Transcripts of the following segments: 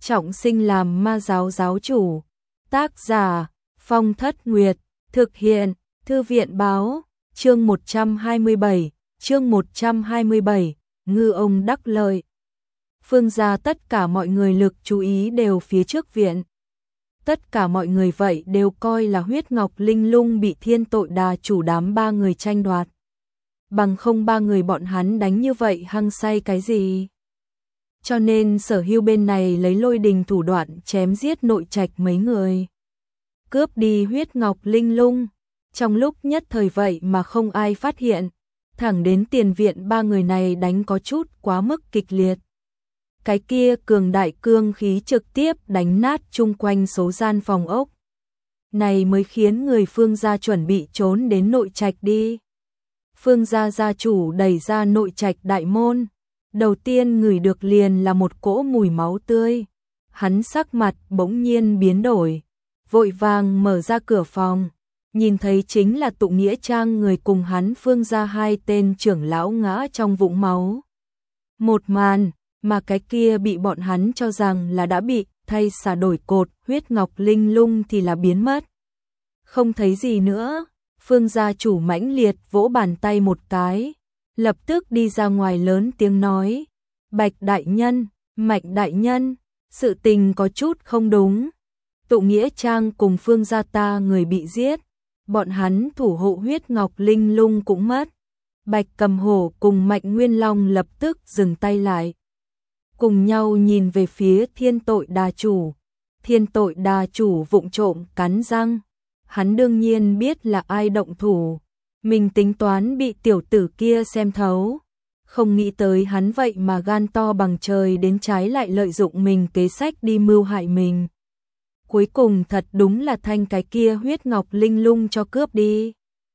trọng sinh làm ma giáo giáo chủ. Tác giả Phong Thất Nguyệt. Thực hiện Thư viện báo. Chương 127. Ngư ông đắc lợi. Phương gia tất cả mọi người lực chú ý đều phía trước viện. Tất cả mọi người vậy đều coi là huyết ngọc linh lung bị Thiên Tội Đà chủ đám ba người tranh đoạt. Bằng không ba người bọn hắn đánh như vậy hăng say cái gì. Cho nên Sở Hưu bên này lấy lôi đình thủ đoạn chém giết nội trạch mấy người. Cướp đi huyết ngọc linh lung. Trong lúc nhất thời vậy mà không ai phát hiện. Thẳng đến tiền viện ba người này đánh có chút quá mức kịch liệt. Cái kia cường đại cương khí trực tiếp đánh nát chung quanh số gian phòng ốc. Này mới khiến người Phương gia chuẩn bị trốn đến nội trạch đi. Phương gia gia chủ đẩy ra nội trạch đại môn. Đầu tiên ngửi được liền là một cỗ mùi máu tươi. Hắn sắc mặt bỗng nhiên biến đổi. Vội vàng mở ra cửa phòng. Nhìn thấy chính là Tụ Nghĩa Trang người cùng hắn Phương gia hai tên trưởng lão ngã trong vũng máu. Một màn mà cái kia bị bọn hắn cho rằng là đã bị thay xả đổi cột huyết ngọc linh lung thì là biến mất. Không thấy gì nữa, Phương gia chủ mãnh liệt vỗ bàn tay một cái, lập tức đi ra ngoài lớn tiếng nói, Bạch đại nhân, Mạnh đại nhân, sự tình có chút không đúng. Tụ Nghĩa Trang cùng Phương gia ta người bị giết, bọn hắn thủ hộ huyết ngọc linh lung cũng mất. Bạch Cầm Hổ cùng Mạnh Nguyên Long lập tức dừng tay lại. Cùng nhau nhìn về phía Thiên Tội Đà chủ. Thiên Tội Đà chủ vụng trộm cắn răng. Hắn đương nhiên biết là ai động thủ. Mình tính toán bị tiểu tử kia xem thấu. Không nghĩ tới hắn vậy mà gan to bằng trời đến trái lại lợi dụng mình kế sách đi mưu hại mình. Cuối cùng thật đúng là thanh cái kia huyết ngọc linh lung cho cướp đi.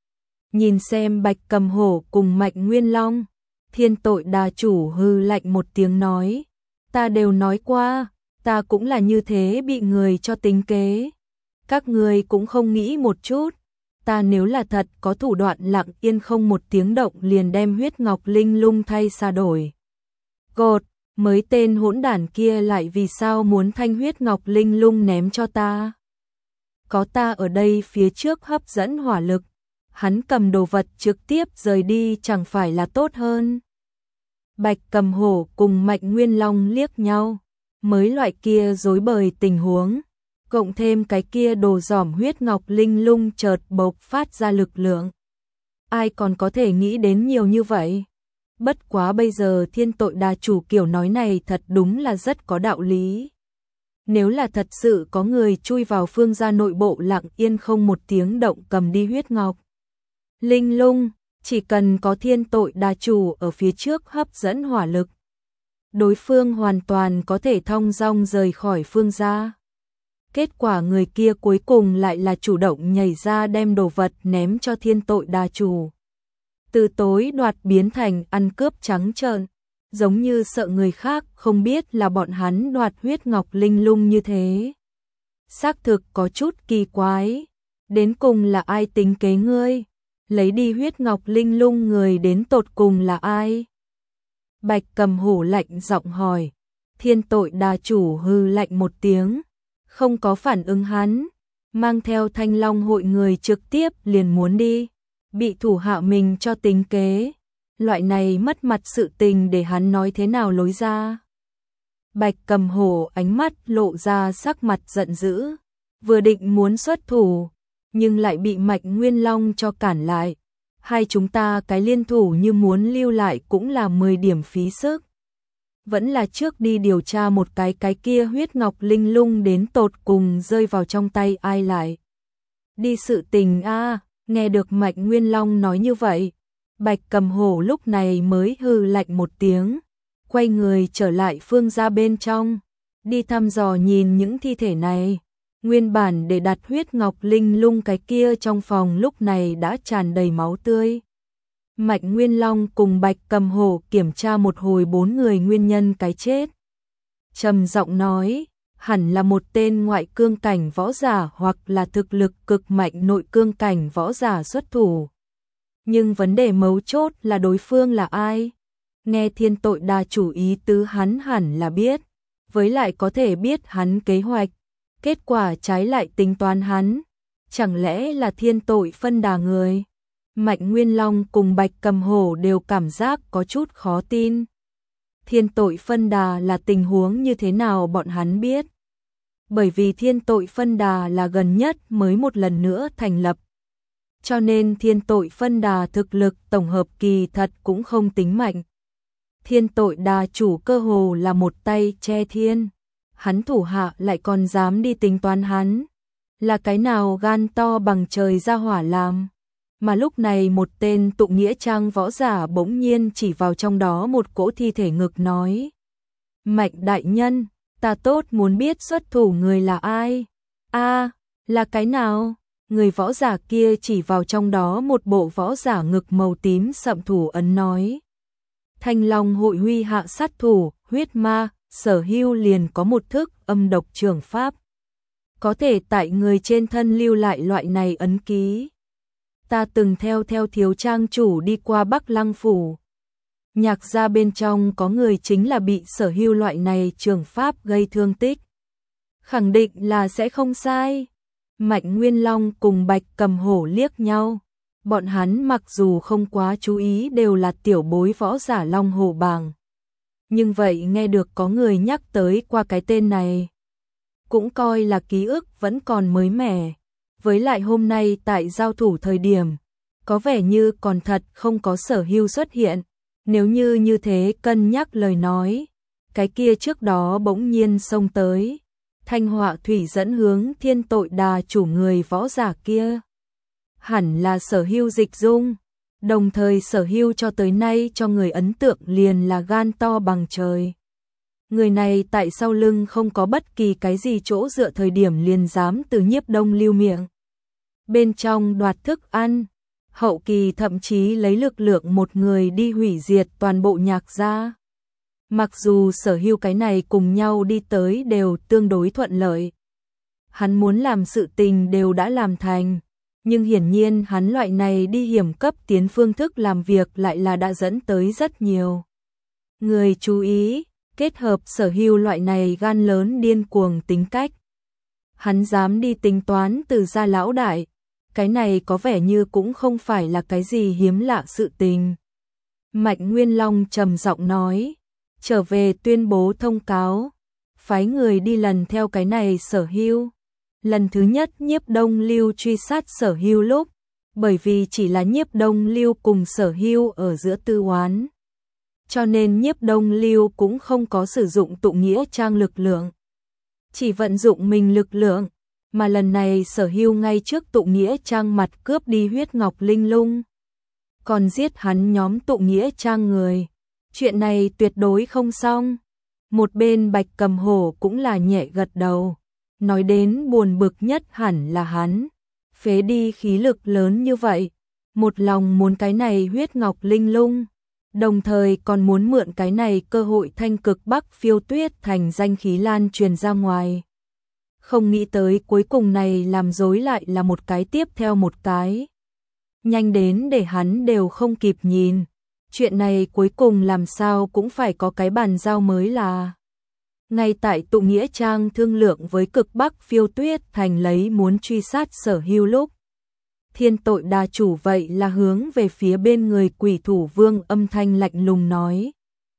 Nhìn xem Bạch Cầm Hổ cùng Mạnh Nguyên Long. Thiên Tội Đà chủ hư lạnh một tiếng nói. Ta đều nói qua, ta cũng là như thế bị người cho tính kế. Các người cũng không nghĩ một chút. Ta nếu là thật có thủ đoạn lặng yên không một tiếng động liền đem huyết ngọc linh lung thay xa đổi. Gột, mới tên hỗn đản kia lại vì sao muốn thanh huyết ngọc linh lung ném cho ta. Có ta ở đây phía trước hấp dẫn hỏa lực. Hắn cầm đồ vật trực tiếp rời đi chẳng phải là tốt hơn. Bạch Cầm Hổ cùng Mạnh Nguyên Long liếc nhau, mới loại kia rối bời tình huống, cộng thêm cái kia đồ giỏm huyết ngọc linh lung chợt bộc phát ra lực lượng. Ai còn có thể nghĩ đến nhiều như vậy? Bất quá bây giờ Thiên Tội Đà chủ kiểu nói này thật đúng là rất có đạo lý. Nếu là thật sự có người chui vào Phương gia nội bộ lặng yên không một tiếng động cầm đi huyết ngọc linh lung, chỉ cần có Thiên Tội Đà chủ ở phía trước hấp dẫn hỏa lực, đối phương hoàn toàn có thể thong dong rời khỏi Phương gia. Kết quả người kia cuối cùng lại là chủ động nhảy ra đem đồ vật ném cho Thiên Tội Đà chủ. Từ tối đoạt biến thành ăn cướp trắng trợn, giống như sợ người khác không biết là bọn hắn đoạt huyết ngọc linh lung như thế. Xác thực có chút kỳ quái, đến cùng là ai tính kế ngươi? Lấy đi huyết ngọc linh lung người đến tột cùng là ai? Bạch Cầm Hổ lạnh giọng hỏi. Thiên Tội Đà chủ hư lạnh một tiếng, không có phản ứng hắn, mang theo Thanh Long hội người trực tiếp liền muốn đi, bị thủ hạ mình cho tính kế. Loại này mất mặt sự tình để hắn nói thế nào lối ra. Bạch Cầm Hổ ánh mắt lộ ra sắc mặt giận dữ, vừa định muốn xuất thủ, nhưng lại bị Mạnh Nguyên Long cho cản lại. Hai chúng ta cái liên thủ như muốn lưu lại cũng là 10 điểm phí sức. Vẫn là trước đi điều tra một cái kia huyết ngọc linh lung đến tột cùng rơi vào trong tay ai lại. Đi sự tình a. Nghe được Mạnh Nguyên Long nói như vậy, Bạch Cầm Hổ lúc này mới hừ lạnh một tiếng, quay người trở lại Phương gia bên trong, đi thăm dò nhìn những thi thể này. Nguyên bản để đặt huyết ngọc linh lung cái kia trong phòng lúc này đã tràn đầy máu tươi. Mạnh Nguyên Long cùng Bạch Cầm Hổ kiểm tra một hồi 4 người nguyên nhân cái chết. Trầm giọng nói, hẳn là một tên ngoại cương cảnh võ giả hoặc là thực lực cực mạnh nội cương cảnh võ giả xuất thủ. Nhưng vấn đề mấu chốt là đối phương là ai? Nghe Thiên Tội Đà chủ ý tứ hắn hẳn là biết. với lại có thể biết hắn kế hoạch, kết quả trái lại tính toán hắn, chẳng lẽ là thiên tội phân đà người? Mạnh Nguyên Long cùng Bạch Cầm Hổ đều cảm giác có chút khó tin. Thiên tội phân đà là tình huống như thế nào bọn hắn biết? Bởi vì thiên tội phân đà là gần nhất mới một lần nữa thành lập. Cho nên thiên tội phân đà thực lực tổng hợp kỳ thật cũng không tính mạnh. Thiên tội đà chủ cơ hồ là một tay che thiên. Hắn thủ hạ lại còn dám đi tính toán hắn. Là cái nào gan to bằng trời ra hỏa làm. Mà lúc này một tên tụng nghĩa trang võ giả bỗng nhiên chỉ vào trong đó một cỗ thi thể ngực nói. Mạnh đại nhân, ta tốt muốn biết xuất thủ người là ai? Là cái nào? Người võ giả kia chỉ vào trong đó một bộ võ giả ngực màu tím sậm thủ ấn nói. Thanh Long hội huy hạ sát thủ, huyết ma, Sở Hưu liền có một thức âm độc trường pháp. Có thể tại người trên thân lưu lại loại này ấn ký. Ta từng theo thiếu trang chủ đi qua Bắc Lăng Phủ. Nhạc gia bên trong có người chính là bị Sở Hưu loại này trường pháp gây thương tích. Khẳng định là sẽ không sai. Mạnh Nguyên Long cùng Bạch Cầm Hổ liếc nhau. Bọn hắn mặc dù không quá chú ý đều là tiểu bối võ giả Long Hổ bảng. Nhưng vậy nghe được có người nhắc tới qua cái tên này. Cũng coi là ký ức vẫn còn mới mẻ. Với lại hôm nay tại giao thủ thời điểm, có vẻ như còn thật không có Sở Hưu xuất hiện. Nếu như thế cân nhắc lời nói, cái kia trước đó bỗng nhiên xông tới. Thanh họa thủy dẫn hướng thiên tội đà chủ người võ giả kia. Hẳn là Sở Hưu dịch dung. Đồng thời Sở Hưu cho tới nay cho người ấn tượng liền là gan to bằng trời. Người này tại sau lưng không có bất kỳ cái gì chỗ dựa thời điểm liền dám từ Nhiếp Đông lưu miệng. Bên trong đoạt thức ăn, hậu kỳ thậm chí lấy lực lượng một người đi hủy diệt toàn bộ Nhạc gia. Mặc dù Sở Hưu cái này cùng nhau đi tới đều tương đối thuận lợi. Hắn muốn làm sự tình đều đã làm thành, nhưng hiển nhiên hắn loại này đi hiểm cấp tiến phương thức làm việc lại là đã dẫn tới rất nhiều người chú ý, kết hợp Sở Hưu loại này gan lớn điên cuồng tính cách. Hắn dám đi tính toán từ gia lão đại, cái này có vẻ như cũng không phải là cái gì hiếm lạ sự tình. Mạnh Nguyên Long trầm giọng nói, trở về tuyên bố thông cáo, phái người đi lần theo cái này Sở Hưu. Lần thứ nhất Nhiếp Đông Lưu truy sát Sở Hưu lúc, bởi vì chỉ là Nhiếp Đông Lưu cùng Sở Hưu ở giữa tư oán. Cho nên Nhiếp Đông Lưu cũng không có sử dụng tụng nghĩa trang lực lượng. Chỉ vận dụng mình lực lượng, mà lần này Sở Hưu ngay trước tụng nghĩa trang mặt cướp đi huyết ngọc linh lung. Còn giết hắn nhóm tụng nghĩa trang người. Chuyện này tuyệt đối không xong. Một bên Bạch Cầm Hổ cũng là nhẹ gật đầu. Nói đến buồn bực nhất hẳn là hắn. Phế đi khí lực lớn như vậy. Một lòng muốn cái này huyết ngọc linh lung. Đồng thời còn muốn mượn cái này cơ hội thanh cực Bắc Phiêu Tuyết thành danh khí lan truyền ra ngoài. Không nghĩ tới cuối cùng này làm dối lại là một cái tiếp theo một cái. Nhanh đến để hắn đều không kịp nhìn. Chuyện này cuối cùng làm sao cũng phải có cái bàn giao mới là. Ngay tại tụng nghĩa trang thương lượng với cực Bắc Phiêu Tuyết thành lấy muốn truy sát Sở Hưu lúc. Thiên tội đà chủ vậy là hướng về phía bên người Quỷ Thủ Vương âm thanh lạnh lùng nói.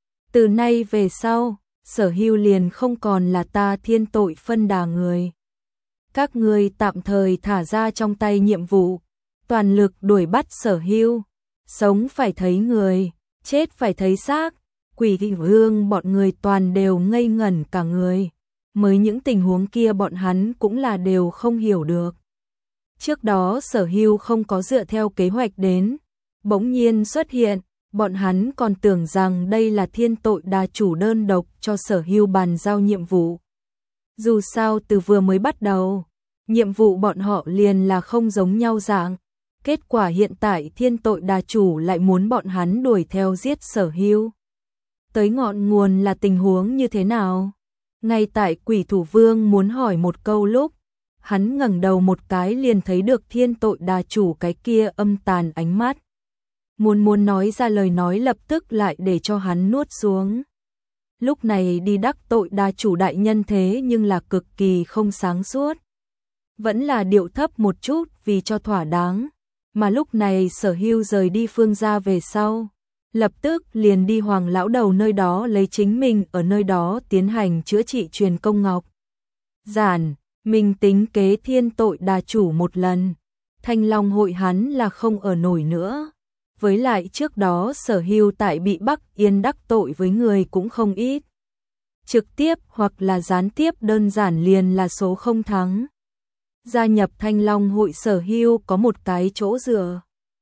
Từ nay về sau, Sở Hưu liền không còn là ta thiên tội phân đà người. Các ngươi tạm thời thả ra trong tay nhiệm vụ, toàn lực đuổi bắt Sở Hưu. Sống phải thấy người, chết phải thấy xác. Quỷ Thị Vương bọn người toàn đều ngây ngẩn cả người. Mới những tình huống kia bọn hắn cũng là đều không hiểu được. Trước đó Sở Hưu không có dựa theo kế hoạch đến, bỗng nhiên xuất hiện, bọn hắn còn tưởng rằng đây là thiên tội đà chủ đơn độc cho Sở Hưu bàn giao nhiệm vụ. Dù sao từ vừa mới bắt đầu, nhiệm vụ bọn họ liền là không giống nhau dạng. Kết quả hiện tại thiên tội đà chủ lại muốn bọn hắn đuổi theo giết Sở Hưu. Tới ngọn nguồn là tình huống như thế nào? Ngay tại Quỷ Thủ Vương muốn hỏi một câu lúc, hắn ngẩng đầu một cái liền thấy được thiên tội đà chủ cái kia âm tàn ánh mắt. Muốn nói ra lời nói lập tức lại để cho hắn nuốt xuống. lúc này đi đắc tội đa chủ đại nhân thế nhưng là cực kỳ không sáng suốt. Vẫn là điệu thấp một chút vì cho thỏa đáng, mà lúc này Sở Hưu rời đi Phương gia về sau, lập tức liền đi Hoàng lão đầu nơi đó lấy chính mình ở nơi đó tiến hành chữa trị truyền công ngọc giản, mình tính kế thiên tội đa chủ một lần. Thanh Long hội hắn là không ở nổi nữa. Với lại trước đó Sở Hưu tại bị Bắc Yên đắc tội với người cũng không ít. Trực tiếp hoặc là gián tiếp đơn giản liền là số không thắng. Gia nhập Thanh Long hội Sở Hưu có một cái chỗ dựa.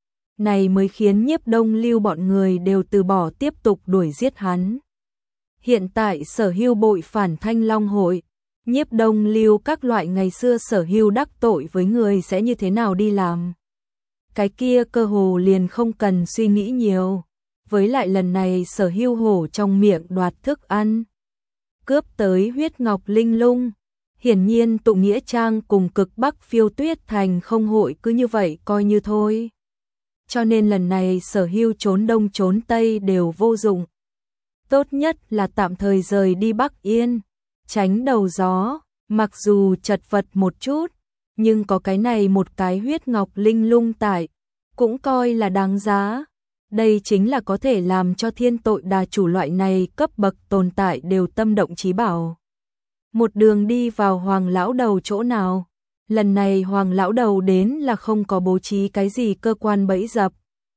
Này mới khiến Nhiếp Đông Lưu bọn người đều từ bỏ tiếp tục đuổi giết hắn. Hiện tại Sở Hưu bội phản Thanh Long hội, Nhiếp Đông Lưu các loại ngày xưa Sở Hưu đắc tội với người sẽ như thế nào đi làm. Cái kia cơ hồ liền không cần suy nghĩ nhiều. Với lại lần này Sở Hưu hổ trong miệng đoạt thức ăn, cướp tới huyết ngọc linh lung. Hiển nhiên tụ nghĩa trang cùng cực Bắc Phiêu Tuyết Thành không hội cứ như vậy coi như thôi. Cho nên lần này Sở Hưu trốn đông trốn tây đều vô dụng. Tốt nhất là tạm thời rời đi Bắc Yên, tránh đầu gió, mặc dù chật vật một chút, nhưng có cái này một cái huyết ngọc linh lung tại, cũng coi là đáng giá. Đây chính là có thể làm cho thiên tội đà chủ loại này cấp bậc tồn tại đều tâm động chí bảo. Một đường đi vào Hoàng lão đầu chỗ nào, lần này Hoàng lão đầu đến là không có bố trí cái gì cơ quan bẫy dập.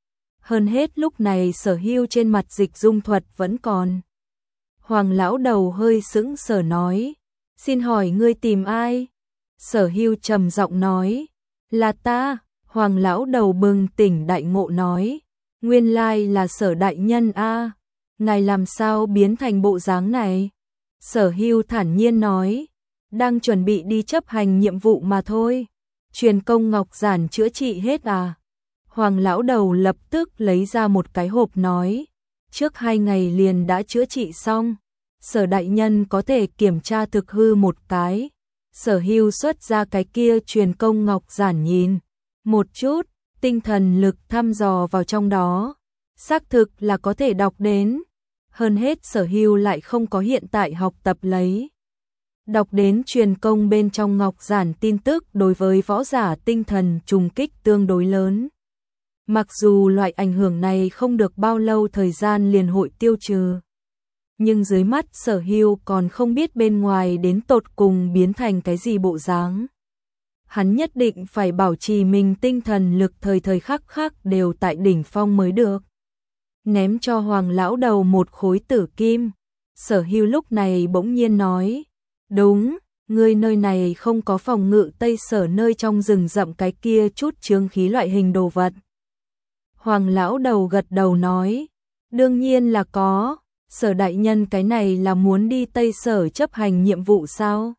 Hơn hết lúc này Sở Hưu trên mặt dịch dung thuật vẫn còn. Hoàng lão đầu hơi sững sờ nói, xin hỏi ngươi tìm ai? Sở Hưu trầm giọng nói, là ta. Hoàng lão đầu bừng tỉnh đại ngộ nói, nguyên lai là Sở đại nhân a, ngài làm sao biến thành bộ dáng này? Sở Hưu thản nhiên nói, đang chuẩn bị đi chấp hành nhiệm vụ mà thôi. Truyền công ngọc giản chữa trị hết à? Hoàng lão đầu lập tức lấy ra một cái hộp nói, trước 2 ngày liền đã chữa trị xong. Sở đại nhân có thể kiểm tra thực hư một cái. Sở Hưu xuất ra cái kia truyền công ngọc giản nhìn một chút, tinh thần lực thăm dò vào trong đó, xác thực là có thể đọc đến. Hơn hết Sở Hưu lại không có hiện tại học tập lấy. Đọc đến truyền công bên trong ngọc giản tin tức đối với võ giả tinh thần trùng kích tương đối lớn. Mặc dù loại ảnh hưởng này không được bao lâu thời gian liền hội tiêu trừ, nhưng dưới mắt Sở Hưu còn không biết bên ngoài đến tột cùng biến thành cái gì bộ dáng. Hắn nhất định phải bảo trì mình tinh thần lực thời thời khắc khắc đều tại đỉnh phong mới được. Ném cho Hoàng lão đầu một khối tử kim. Sở Hưu lúc này bỗng nhiên nói, đúng, ngươi nơi này không có phòng ngự Tây Sở nơi trong rừng rậm cái kia chút chướng khí loại hình đồ vật. Hoàng lão đầu gật đầu nói, đương nhiên là có. Sở đại nhân cái này là muốn đi Tây Sở chấp hành nhiệm vụ sao?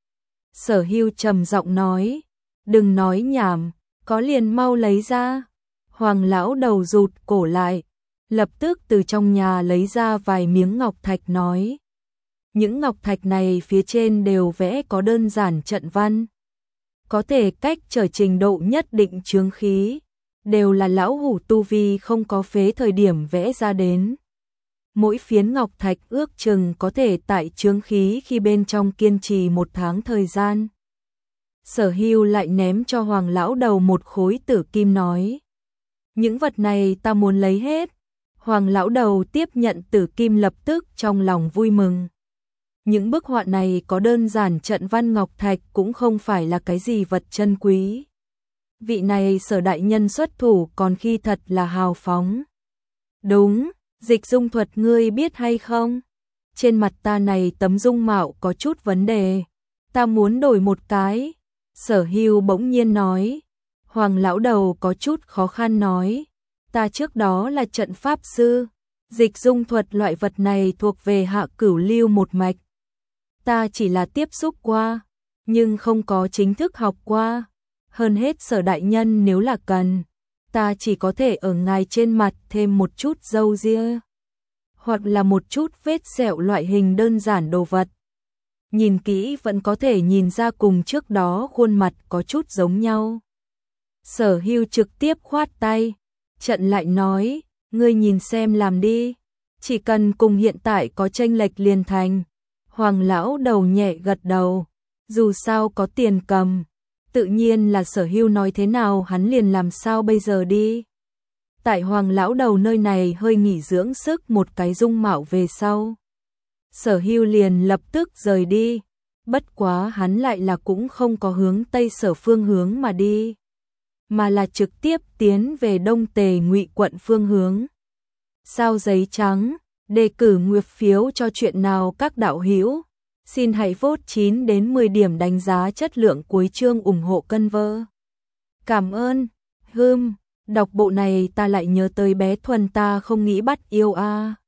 Sở Hưu trầm giọng nói, đừng nói nhảm, có liền mau lấy ra. Hoàng lão đầu rụt cổ lại, lập tức từ trong nhà lấy ra vài miếng ngọc thạch nói. Những ngọc thạch này phía trên đều vẽ có đơn giản trận văn, có thể cách trở trình độ nhất định chướng khí, đều là lão hủ tu vi không có phế thời điểm vẽ ra đến. Mỗi phiến ngọc thạch ước chừng có thể tại chướng khí khi bên trong kiên trì 1 tháng thời gian. Sở Hưu lại ném cho Hoàng lão đầu một khối tử kim nói, những vật này ta muốn lấy hết. Hoàng lão đầu tiếp nhận tử kim lập tức trong lòng vui mừng. Những bức họa này có đơn giản trận văn ngọc thạch cũng không phải là cái gì vật chân quý. Vị này Sở đại nhân xuất thủ còn khi thật là hào phóng. Đúng, dịch dung thuật ngươi biết hay không? Trên mặt ta này tấm dung mạo có chút vấn đề, ta muốn đổi một cái. Sở Hưu bỗng nhiên nói. Hoàng lão đầu có chút khó khăn nói, ta trước đó là trận pháp sư, dịch dung thuật loại vật này thuộc về Hạ Cửu Lưu một mạch. Ta chỉ là tiếp xúc qua, nhưng không có chính thức học qua. Hơn hết Sở đại nhân nếu là cần, ta chỉ có thể ở ngài trên mặt thêm một chút râu ria, hoặc là một chút vết sẹo loại hình đơn giản đồ vật. Nhìn kỹ vẫn có thể nhìn ra cùng trước đó khuôn mặt có chút giống nhau. Sở Hưu trực tiếp khoát tay, trận lại nói, ngươi nhìn xem làm đi. Chỉ cần cùng hiện tại có chênh lệch liền thành. Hoàng lão đầu nhẹ gật đầu, dù sao có tiền cầm, tự nhiên là Sở Hưu nói thế nào hắn liền làm sao bây giờ đi. Tại Hoàng lão đầu nơi này hơi nghỉ dưỡng sức một cái dung mạo về sau. Sở Hưu liền lập tức rời đi, bất quá hắn lại là cũng không có hướng Tây Sở phương hướng mà đi, mà là trực tiếp tiến về Đông Tề Ngụy quận phương hướng. Sao giấy trắng, đề cử nguyệt phiếu cho chuyện nào các đạo hữu. Xin hãy vote 9 đến 10 điểm đánh giá chất lượng cuối chương ủng hộ cân vơ. Cảm ơn. Đọc bộ này ta lại nhớ tới bé Thuần ta không nghĩ bắt yêu a.